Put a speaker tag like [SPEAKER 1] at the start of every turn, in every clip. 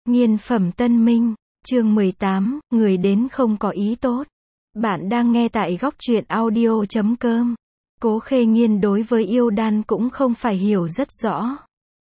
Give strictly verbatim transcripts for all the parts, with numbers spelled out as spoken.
[SPEAKER 1] Nghiên phẩm Tân Minh, chương mười tám, người đến không có ý tốt. Bạn đang nghe tại góc truyện audio chấm com. Cố Khê Nghiên đối với yêu đan cũng không phải hiểu rất rõ.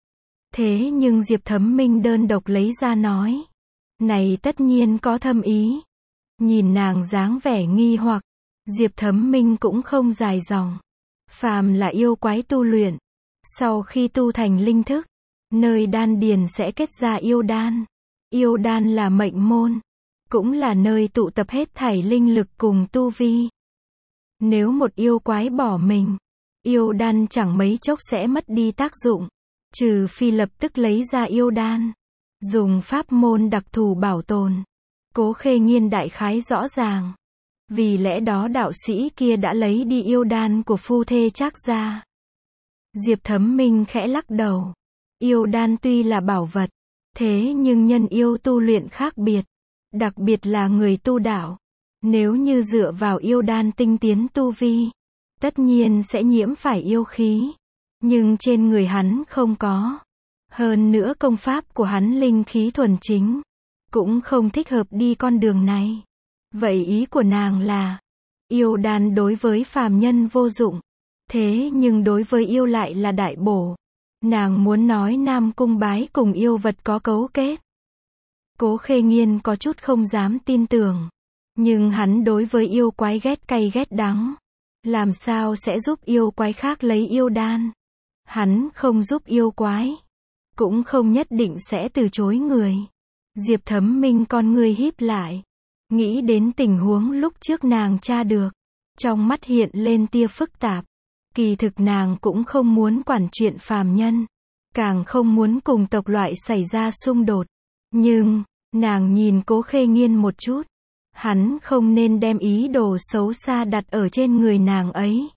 [SPEAKER 1] Thế nhưng Diệp Thấm Minh đơn độc lấy ra nói. Này tất nhiên có thâm ý. Nhìn nàng dáng vẻ nghi hoặc, Diệp Thấm Minh cũng không dài dòng. Phàm là yêu quái tu luyện, sau khi tu thành linh thức, nơi đan điền sẽ kết ra yêu đan. Yêu đan là mệnh môn, cũng là nơi tụ tập hết thảy linh lực cùng tu vi. Nếu một yêu quái bỏ mình, yêu đan chẳng mấy chốc sẽ mất đi tác dụng, trừ phi lập tức lấy ra yêu đan, dùng pháp môn đặc thù bảo tồn. Cố Khê Nghiên đại khái rõ ràng. Vì lẽ đó đạo sĩ kia đã lấy đi yêu đan của phu thê Trác gia. Diệp Thấm Minh khẽ lắc đầu. Yêu đan tuy là bảo vật, thế nhưng nhân yêu tu luyện khác biệt, đặc biệt là người tu đạo. Nếu như dựa vào yêu đan tinh tiến tu vi, tất nhiên sẽ nhiễm phải yêu khí. Nhưng trên người hắn không có. Hơn nữa công pháp của hắn linh khí thuần chính, cũng không thích hợp đi con đường này. Vậy ý của nàng là, yêu đan đối với phàm nhân vô dụng, thế nhưng đối với yêu lại là đại bổ. Nàng muốn nói Nam Cung Bái cùng yêu vật có cấu kết. Cố Khê Nghiên có chút không dám tin tưởng. Nhưng hắn đối với yêu quái ghét cay ghét đắng. Làm sao sẽ giúp yêu quái khác lấy yêu đan? Hắn không giúp yêu quái, cũng không nhất định sẽ từ chối người. Diệp Thấm Minh con ngươi híp lại, nghĩ đến tình huống lúc trước nàng tra được. Trong mắt hiện lên tia phức tạp. Kỳ thực nàng cũng không muốn quản chuyện phàm nhân, càng không muốn cùng tộc loại xảy ra xung đột. Nhưng, nàng nhìn Cố Khê Nghiên một chút. Hắn không nên đem ý đồ xấu xa đặt ở trên người nàng ấy.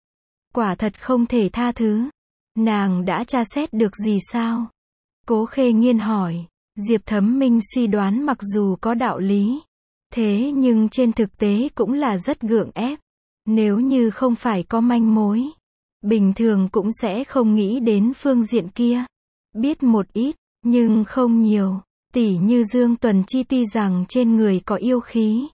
[SPEAKER 1] Quả thật không thể tha thứ. Nàng đã tra xét được gì sao? Cố Khê Nghiên hỏi. Diệp Thấm Minh suy đoán mặc dù có đạo lý, thế nhưng trên thực tế cũng là rất gượng ép. Nếu như không phải có manh mối, bình thường cũng sẽ không nghĩ đến phương diện kia. Biết một ít, nhưng không nhiều. Tỉ như Dương Tuần Chi tuy rằng trên người có yêu khí,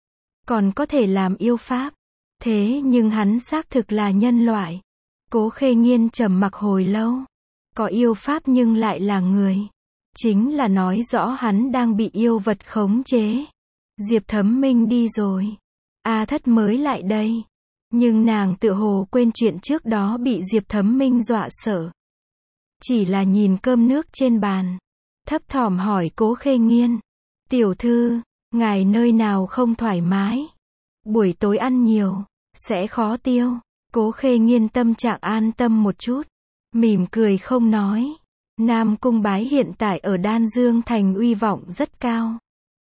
[SPEAKER 1] còn có thể làm yêu pháp, thế nhưng hắn xác thực là nhân loại. Cố Khê Nghiên trầm mặc hồi lâu. Có yêu pháp nhưng lại là người, chính là nói rõ hắn đang bị yêu vật khống chế. Diệp Thấm Minh đi rồi, A Thất mới lại đây. Nhưng nàng tựa hồ quên chuyện trước đó bị Diệp Thấm Minh dọa sợ. Chỉ là nhìn cơm nước trên bàn, thấp thỏm hỏi Cố Khê Nghiên. Tiểu thư, ngài nơi nào không thoải mái? Buổi tối ăn nhiều, sẽ khó tiêu. Cố Khê Nghiên tâm trạng an tâm một chút, mỉm cười không nói. Nam Cung Bái hiện tại ở Đan Dương Thành uy vọng rất cao.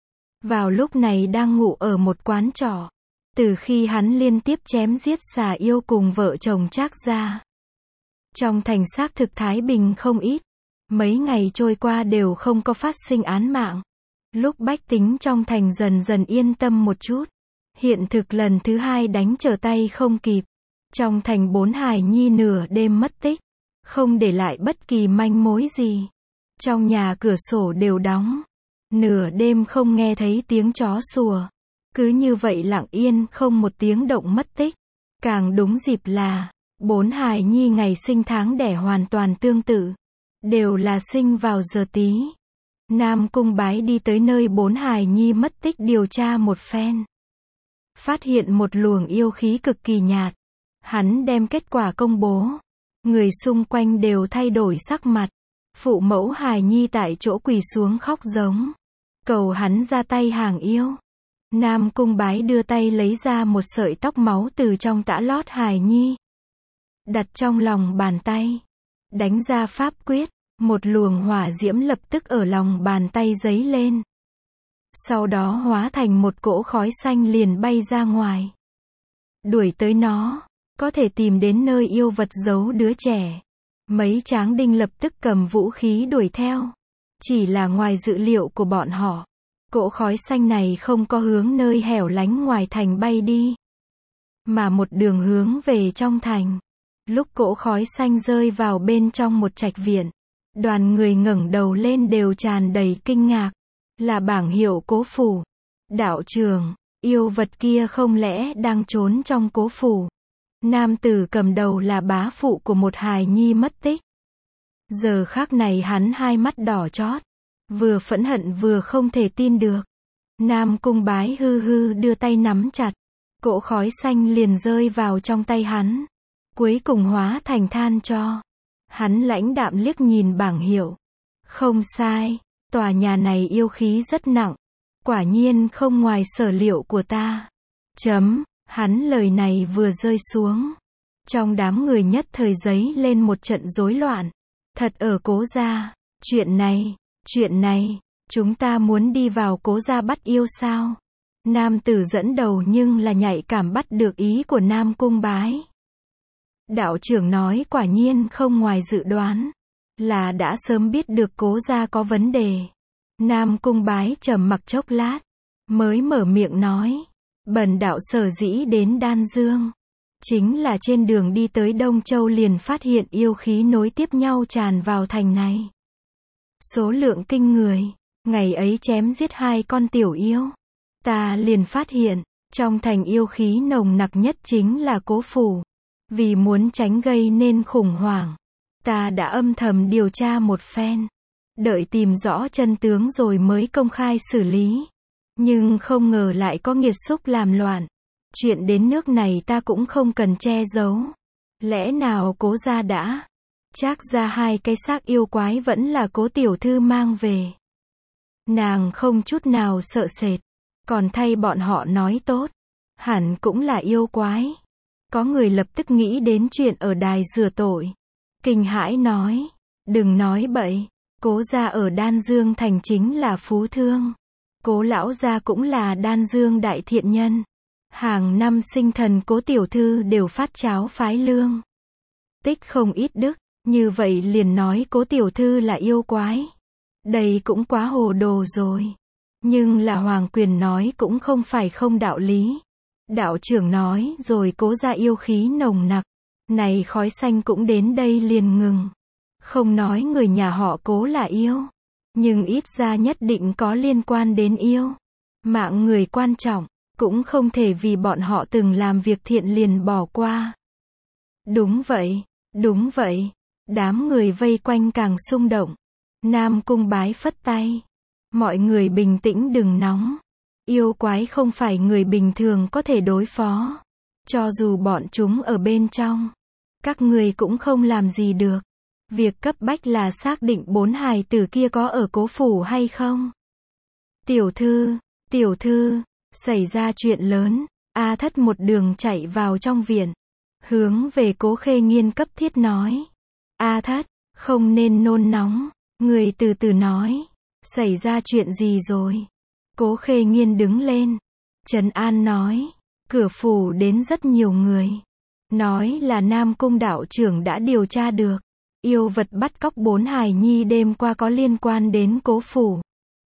[SPEAKER 1] Vào lúc này đang ngủ ở một quán trọ. Từ khi hắn liên tiếp chém giết xà yêu cùng vợ chồng Trác gia, trong thành xác thực thái bình không ít. Mấy ngày trôi qua đều không có phát sinh án mạng. Lúc bách tính trong thành dần dần yên tâm một chút, hiện thực lần thứ hai đánh trở tay không kịp. Trong thành bốn hài nhi nửa đêm mất tích, không để lại bất kỳ manh mối gì. Trong nhà cửa sổ đều đóng, nửa đêm không nghe thấy tiếng chó sủa. Cứ như vậy lặng yên không một tiếng động mất tích. Càng đúng dịp là, bốn hài nhi ngày sinh tháng đẻ hoàn toàn tương tự. Đều là sinh vào giờ tí. Nam Cung Bái đi tới nơi bốn hài nhi mất tích điều tra một phen. Phát hiện một luồng yêu khí cực kỳ nhạt. Hắn đem kết quả công bố. Người xung quanh đều thay đổi sắc mặt. Phụ mẫu hài nhi tại chỗ quỳ xuống khóc giống, cầu hắn ra tay hàng yêu. Nam Cung Bái đưa tay lấy ra một sợi tóc máu từ trong tã lót hài nhi, đặt trong lòng bàn tay, đánh ra pháp quyết. Một luồng hỏa diễm lập tức ở lòng bàn tay giấy lên. Sau đó hóa thành một cỗ khói xanh liền bay ra ngoài. Đuổi tới nó, có thể tìm đến nơi yêu vật giấu đứa trẻ. Mấy tráng đinh lập tức cầm vũ khí đuổi theo. Chỉ là ngoài dự liệu của bọn họ, cỗ khói xanh này không có hướng nơi hẻo lánh ngoài thành bay đi, mà một đường hướng về trong thành. Lúc cỗ khói xanh rơi vào bên trong một trạch viện, Đoàn người ngẩng đầu lên đều tràn đầy kinh ngạc. Là bảng hiệu Cố phủ. Đạo trưởng, yêu vật kia không lẽ đang trốn trong Cố phủ? Nam tử cầm đầu là bá phụ của một hài nhi mất tích. Giờ khắc này hắn hai mắt đỏ chót, vừa phẫn hận vừa không thể tin được. Nam Cung Bái hư hư đưa tay nắm chặt, cỗ khói xanh liền rơi vào trong tay hắn, cuối cùng hóa thành than tro. Hắn lãnh đạm liếc nhìn bảng hiệu. Không sai, tòa nhà này yêu khí rất nặng, quả nhiên không ngoài sở liệu của ta. Chấm, hắn lời này vừa rơi xuống, trong đám người nhất thời giấy lên một trận rối loạn. Thật ở Cố gia, chuyện này, chuyện này, chúng ta muốn đi vào Cố gia bắt yêu sao? Nam tử dẫn đầu nhưng là nhạy cảm bắt được ý của Nam Cung Bái. Đạo trưởng nói quả nhiên không ngoài dự đoán, là đã sớm biết được Cố gia có vấn đề. Nam Cung Bái trầm mặc chốc lát, mới mở miệng nói, bần đạo sở dĩ đến Đan Dương, chính là trên đường đi tới Đông Châu liền phát hiện yêu khí nối tiếp nhau tràn vào thành này. Số lượng kinh người, ngày ấy chém giết hai con tiểu yêu. Ta liền phát hiện, trong thành yêu khí nồng nặc nhất chính là Cố phủ. Vì muốn tránh gây nên khủng hoảng, ta đã âm thầm điều tra một phen, đợi tìm rõ chân tướng rồi mới công khai xử lý. Nhưng không ngờ lại có nghiệt xúc làm loạn. Chuyện đến nước này ta cũng không cần che giấu. Lẽ nào Cố gia đã trác ra hai cái xác yêu quái vẫn là Cố tiểu thư mang về? Nàng không chút nào sợ sệt, còn thay bọn họ nói tốt, hẳn cũng là yêu quái. Có người lập tức nghĩ đến chuyện ở đài rửa tội, kinh hãi nói, đừng nói bậy, Cố gia ở Đan Dương thành chính là phú thương. Cố lão gia cũng là Đan Dương đại thiện nhân. Hàng năm sinh thần Cố tiểu thư đều phát cháo phái lương, tích không ít đức, như vậy liền nói Cố tiểu thư là yêu quái. Đây cũng quá hồ đồ rồi. Nhưng là Hoàng Quyền nói cũng không phải không đạo lý. Đạo trưởng nói rồi Cố gia yêu khí nồng nặc, này khói xanh cũng đến đây liền ngừng. Không nói người nhà họ Cố là yêu, nhưng ít ra nhất định có liên quan đến yêu. Mạng người quan trọng, cũng không thể vì bọn họ từng làm việc thiện liền bỏ qua. Đúng vậy, đúng vậy. Đám người vây quanh càng xung động. Nam Cung Bái phất tay. Mọi người bình tĩnh đừng nóng. Yêu quái không phải người bình thường có thể đối phó. Cho dù bọn chúng ở bên trong, các người cũng không làm gì được. Việc cấp bách là xác định bốn hài tử kia có ở Cố phủ hay không. Tiểu thư, tiểu thư, xảy ra chuyện lớn. A Thất một đường chạy vào trong viện, hướng về Cố Khê Nghiên cấp thiết nói. A Thất, không nên nôn nóng, người từ từ nói, xảy ra chuyện gì rồi? Cố Khê Nghiên đứng lên, trấn an nói, cửa phủ đến rất nhiều người, nói là Nam Cung đạo trưởng đã điều tra được, yêu vật bắt cóc bốn hài nhi đêm qua có liên quan đến Cố phủ.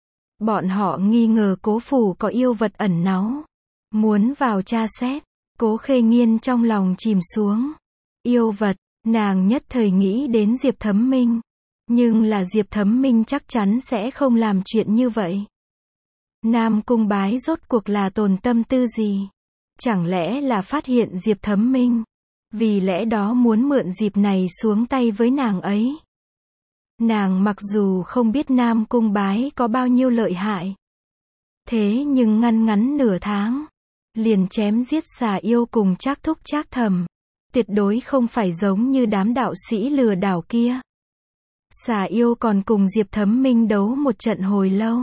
[SPEAKER 1] Bọn họ nghi ngờ Cố phủ có yêu vật ẩn náu, muốn vào tra xét. Cố Khê Nghiên trong lòng chìm xuống. Yêu vật, nàng nhất thời nghĩ đến Diệp Thấm Minh. Nhưng là Diệp Thấm Minh chắc chắn sẽ không làm chuyện như vậy. Nam Cung Bái rốt cuộc là tồn tâm tư gì? Chẳng lẽ là phát hiện Diệp Thấm Minh, vì lẽ đó muốn mượn dịp này xuống tay với nàng ấy? Nàng mặc dù không biết Nam Cung Bái có bao nhiêu lợi hại, thế nhưng ngăn ngắn nửa tháng, liền chém giết xà yêu cùng Trác Thúc Trác Thẩm, tuyệt đối không phải giống như đám đạo sĩ lừa đảo kia. Xà yêu còn cùng Diệp Thấm Minh đấu một trận hồi lâu,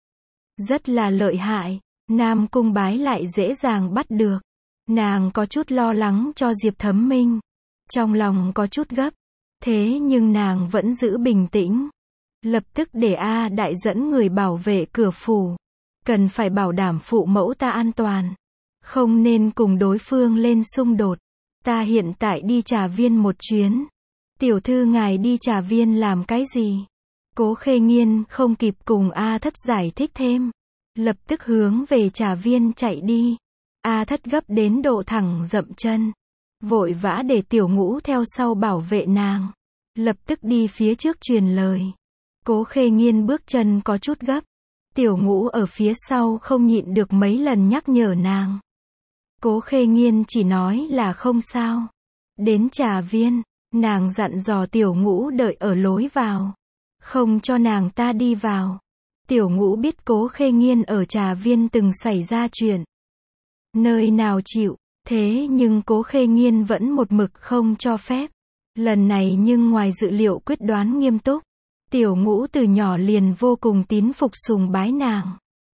[SPEAKER 1] rất là lợi hại. Nam Cung Bái lại dễ dàng bắt được. Nàng có chút lo lắng cho Diệp Thấm Minh, trong lòng có chút gấp, thế nhưng nàng vẫn giữ bình tĩnh, lập tức để A Đại dẫn người bảo vệ cửa phủ, cần phải bảo đảm phụ mẫu ta an toàn, không nên cùng đối phương lên xung đột. Ta hiện tại đi Trà Viên một chuyến. Tiểu thư ngài đi Trà Viên làm cái gì? Cố Khê Nghiên không kịp cùng A Thất giải thích thêm, lập tức hướng về Trà Viên chạy đi. A Thất gấp đến độ thẳng dậm chân, vội vã để Tiểu Ngũ theo sau bảo vệ nàng. lập tức đi phía trước truyền lời. Cố Khê Nghiên bước chân có chút gấp. Tiểu Ngũ ở phía sau không nhịn được mấy lần nhắc nhở nàng. Cố Khê Nghiên chỉ nói là không sao. Đến trà viên, nàng dặn dò Tiểu Ngũ đợi ở lối vào, không cho nàng ta đi vào. Tiểu Ngũ biết Cố Khê Nghiên ở trà viên từng xảy ra chuyện. Nơi nào chịu, thế nhưng Cố Khê Nghiên vẫn một mực không cho phép. Lần này nhưng ngoài dự liệu quyết đoán nghiêm túc. Tiểu Ngũ từ nhỏ liền vô cùng tín phục sùng bái nàng.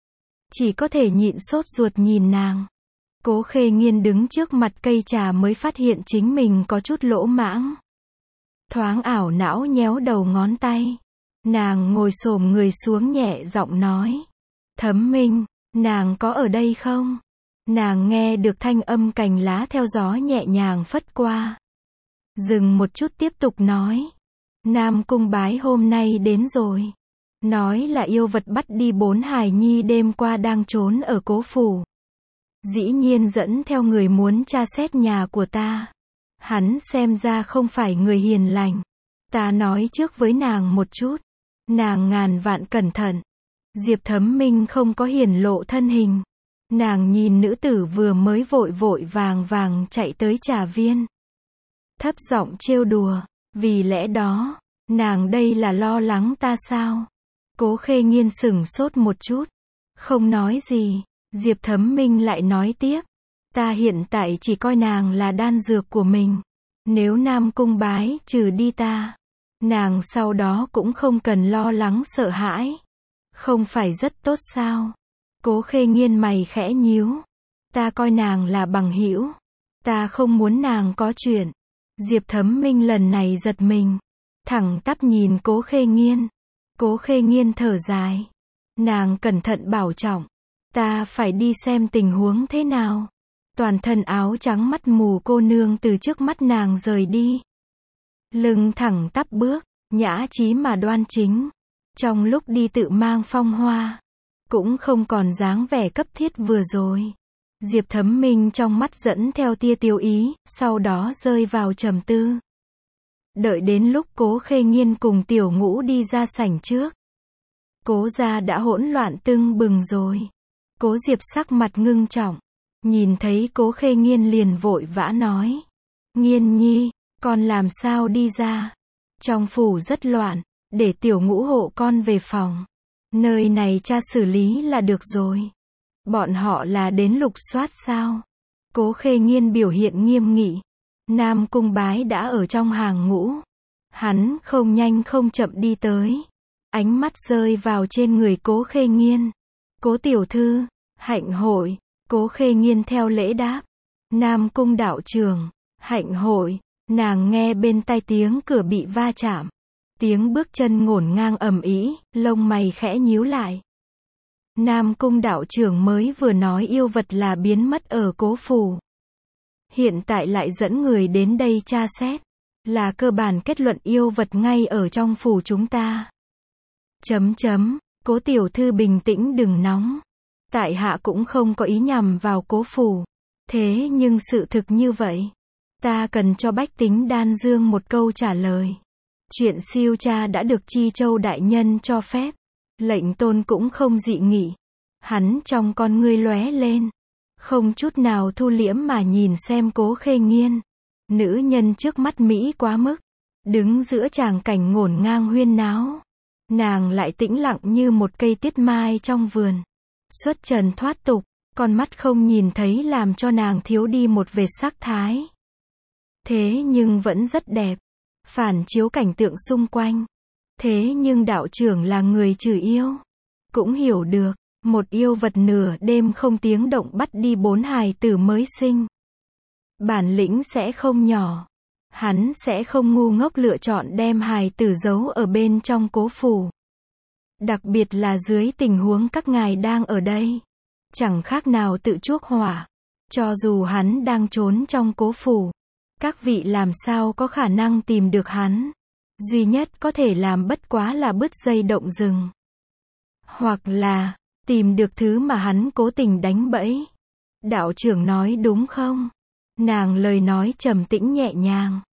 [SPEAKER 1] Chỉ có thể nhịn sốt ruột nhìn nàng. Cố Khê Nghiên đứng trước mặt cây trà mới phát hiện chính mình có chút lỗ mãng. Thoáng ảo não nhéo đầu ngón tay. Nàng ngồi xổm người xuống nhẹ giọng nói. Thấm Minh, nàng có ở đây không? Nàng nghe được thanh âm cành lá theo gió nhẹ nhàng phất qua. Dừng một chút tiếp tục nói. Nam Cung Bái hôm nay đến rồi. Nói là yêu vật bắt đi bốn hài nhi đêm qua đang trốn ở Cố phủ. Dĩ nhiên dẫn theo người muốn tra xét nhà của ta. Hắn xem ra không phải người hiền lành. Ta nói trước với nàng một chút. Nàng ngàn vạn cẩn thận. Diệp Thấm Minh không có hiển lộ thân hình. Nàng nhìn nữ tử vừa mới vội vội vàng vàng chạy tới trà viên. Thấp giọng trêu đùa. Vì lẽ đó, nàng đây là lo lắng ta sao? Cố Khê Nghiên sửng sốt một chút. Không nói gì. Diệp Thấm Minh lại nói tiếp. Ta hiện tại chỉ coi nàng là đan dược của mình. Nếu Nam Cung Bái trừ đi ta, nàng sau đó cũng không cần lo lắng sợ hãi. Không phải rất tốt sao? Cố Khê Nghiên mày khẽ nhíu. Ta coi nàng là bằng hữu. Ta không muốn nàng có chuyện. Diệp Thấm Minh lần này giật mình. Thẳng tắp nhìn Cố Khê Nghiên. Cố Khê Nghiên thở dài. Nàng cẩn thận bảo trọng. Ta phải đi xem tình huống thế nào. Toàn thân áo trắng mắt mù cô nương từ trước mắt nàng rời đi. Lưng thẳng tắp bước, nhã chí mà đoan chính. Trong lúc đi tự mang phong hoa. Cũng không còn dáng vẻ cấp thiết vừa rồi. Diệp Thấm Minh trong mắt dẫn theo tia tiêu ý, sau đó rơi vào trầm tư. Đợi đến lúc Cố Khê Nghiên cùng Tiểu Ngũ đi ra sảnh trước. Cố gia đã hỗn loạn tưng bừng rồi. Cố Diệp sắc mặt ngưng trọng. Nhìn thấy Cố Khê Nghiên liền vội vã nói. Nghiên nhi, con làm sao đi ra? Trong phủ rất loạn, để Tiểu Ngũ hộ con về phòng. Nơi này cha xử lý là được rồi. Bọn họ là đến lục soát sao? Cố Khê Nghiên biểu hiện nghiêm nghị. Nam Cung Bái đã ở trong hàng ngũ. Hắn không nhanh không chậm đi tới. Ánh mắt rơi vào trên người Cố Khê Nghiên. Cố tiểu thư, hạnh hội. Cố Khê Nghiên theo lễ đáp. Nam Cung đạo trưởng, hạnh hội. Nàng nghe bên tai tiếng cửa bị va chạm. Tiếng bước chân ngổn ngang ầm ĩ, lông mày khẽ nhíu lại. Nam Cung đạo trưởng mới vừa nói yêu vật là biến mất ở Cố phủ. Hiện tại lại dẫn người đến đây tra xét. Là cơ bản kết luận yêu vật ngay ở trong phủ chúng ta. Chấm chấm, Cố tiểu thư bình tĩnh đừng nóng. Tại hạ cũng không có ý nhằm vào Cố phủ. Thế nhưng sự thực như vậy. Ta cần cho bách tính Đan Dương một câu trả lời. Chuyện siêu tra đã được Chi Châu đại nhân cho phép. Lệnh tôn cũng không dị nghị. Hắn trong con ngươi lóe lên. Không chút nào thu liễm mà nhìn xem Cố Khê Nghiên. Nữ nhân trước mắt Mỹ quá mức. Đứng giữa tràng cảnh ngổn ngang huyên náo. Nàng lại tĩnh lặng như một cây tiết mai trong vườn. Xuất trần thoát tục. Con mắt không nhìn thấy làm cho nàng thiếu đi một vệt sắc thái. Thế nhưng vẫn rất đẹp. Phản chiếu cảnh tượng xung quanh. Thế nhưng đạo trưởng là người trừ yêu. Cũng hiểu được. Một yêu vật nửa đêm không tiếng động bắt đi bốn hài tử mới sinh. Bản lĩnh sẽ không nhỏ. Hắn sẽ không ngu ngốc lựa chọn đem hài tử giấu ở bên trong Cố phủ. Đặc biệt là dưới tình huống các ngài đang ở đây. Chẳng khác nào tự chuốc hỏa. Cho dù hắn đang trốn trong Cố phủ. Các vị làm sao có khả năng tìm được hắn. Duy nhất có thể làm bất quá là bứt dây động rừng. Hoặc là tìm được thứ mà hắn cố tình đánh bẫy. Đạo trưởng nói đúng không? Nàng lời nói trầm tĩnh nhẹ nhàng.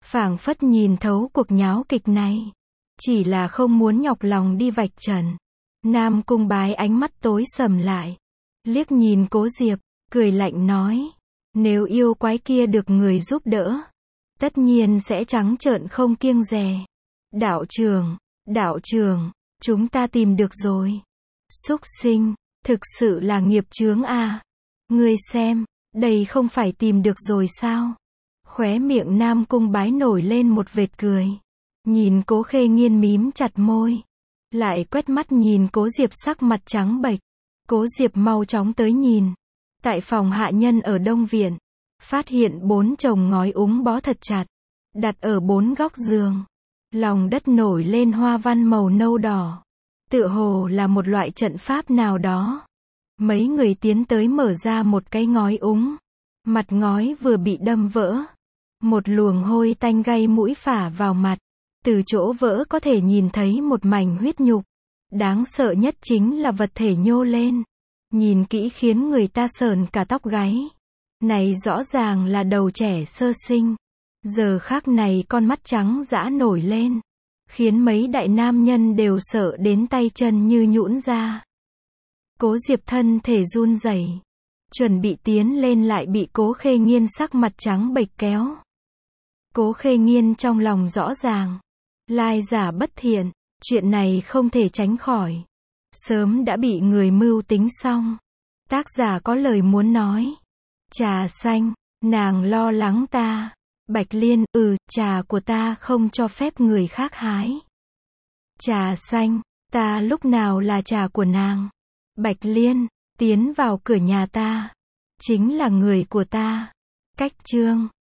[SPEAKER 1] phảng phất nhìn thấu cuộc nháo kịch này. Chỉ là không muốn nhọc lòng đi vạch trần. Nam Cung Bái ánh mắt tối sầm lại. Liếc nhìn Cố Diệp, cười lạnh nói. Nếu yêu quái kia được người giúp đỡ, tất nhiên sẽ trắng trợn không kiêng dè. Đạo trưởng, đạo trưởng, chúng ta tìm được rồi. Súc sinh, thực sự là nghiệp chướng à. Ngươi xem, đây không phải tìm được rồi sao? Khóe miệng Nam Cung Bái nổi lên một vệt cười. Nhìn Cố Khê Nghiên mím chặt môi. Lại quét mắt nhìn Cố Diệp sắc mặt trắng bệch. Cố Diệp mau chóng tới nhìn. Tại phòng hạ nhân ở Đông Viện, phát hiện bốn chồng ngói úng bó thật chặt, đặt ở bốn góc giường. Lòng đất nổi lên hoa văn màu nâu đỏ. Tựa hồ là một loại trận pháp nào đó. Mấy người tiến tới mở ra một cái ngói úng. Mặt ngói vừa bị đâm vỡ. Một luồng hôi tanh gây mũi phả vào mặt. Từ chỗ vỡ có thể nhìn thấy một mảnh huyết nhục. Đáng sợ nhất chính là vật thể nhô lên. Nhìn kỹ khiến người ta sởn cả tóc gáy. Này rõ ràng là đầu trẻ sơ sinh. Giờ khắc này con mắt trắng dã nổi lên. Khiến mấy đại nam nhân đều sợ đến tay chân như nhũn ra. Cố Diệp thân thể run rẩy, chuẩn bị tiến lên lại bị Cố Khê Nghiên sắc mặt trắng bệch kéo. Cố Khê Nghiên trong lòng rõ ràng. Lai giả bất thiện, chuyện này không thể tránh khỏi. Sớm đã bị người mưu tính xong. Tác giả có lời muốn nói. Trà xanh, nàng lo lắng ta. Bạch Liên, ừ, trà của ta không cho phép người khác hái. Trà xanh, ta lúc nào là trà của nàng. Bạch Liên, tiến vào cửa nhà ta. Chính là người của ta. Cách chương